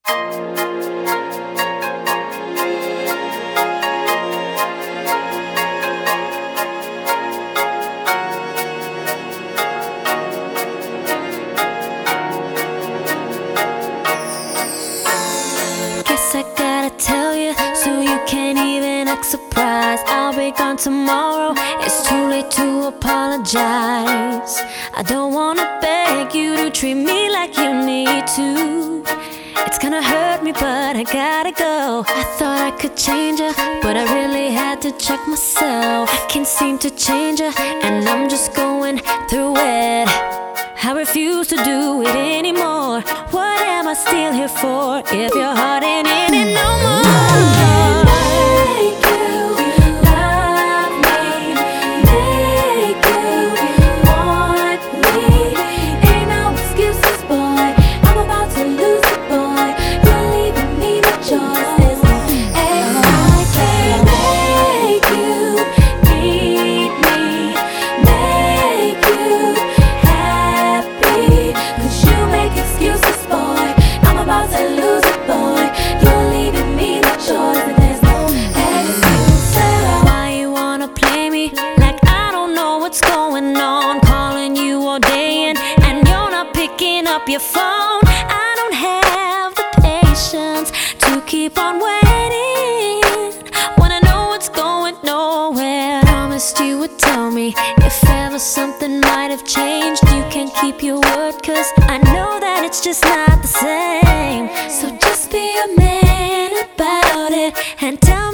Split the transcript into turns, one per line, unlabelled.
Guess I gotta tell you, so you can't even act surprised. I'll be gone tomorrow, it's too late to apologize. I don't wanna beg you to treat me like you need to. It's gonna hurt me, but I gotta go. I thought I could change her, but I really had to check myself. I can't seem to change her, and I'm just going through it. I refuse to do it anymore. What am I still here for if your heart ain't in it no more? Make you love me, make you want me. Ain't no excuses, boy. I'm about to lose it, boy. You're leaving me no choice. And I can't make you need me, make you happy. 'Cause you make excuses, boy. I'm about to lose it, boy. You're leaving me no choice, and there's no excuse. Why you wanna play me like I don't know what's going on? Calling you all day and you're not picking up your phone. I don't have the patience to keep on waiting. Wanna know what's going nowhere. Promised you would tell me if ever something might have changed. You can keep your word, 'cause I know that it's just not the same. So just be a man about it and tell